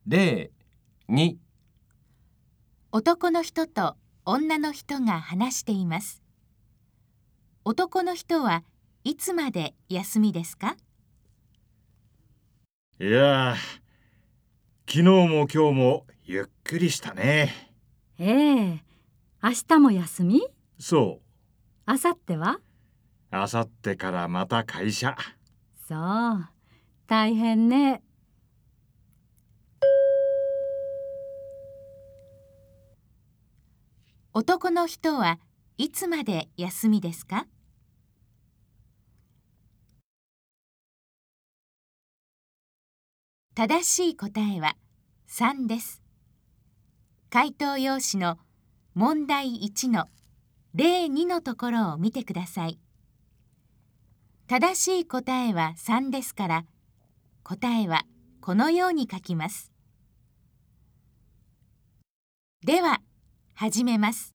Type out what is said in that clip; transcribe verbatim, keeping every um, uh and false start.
例に、 男の人と女の人が話しています。男の人はいつまで休みですか？ いやー、昨日も今日もゆっくりしたね。 ええ、明日も休み？ そ明後日は？ う、あさってからまた会社。 そう、大変ね。 男の人はいつまで休みですか？正しい答えはさんです。回答用紙の問題いちの例にのところを見てください。正しい答えはさんですから、答えはこのように書きます。では、始めます。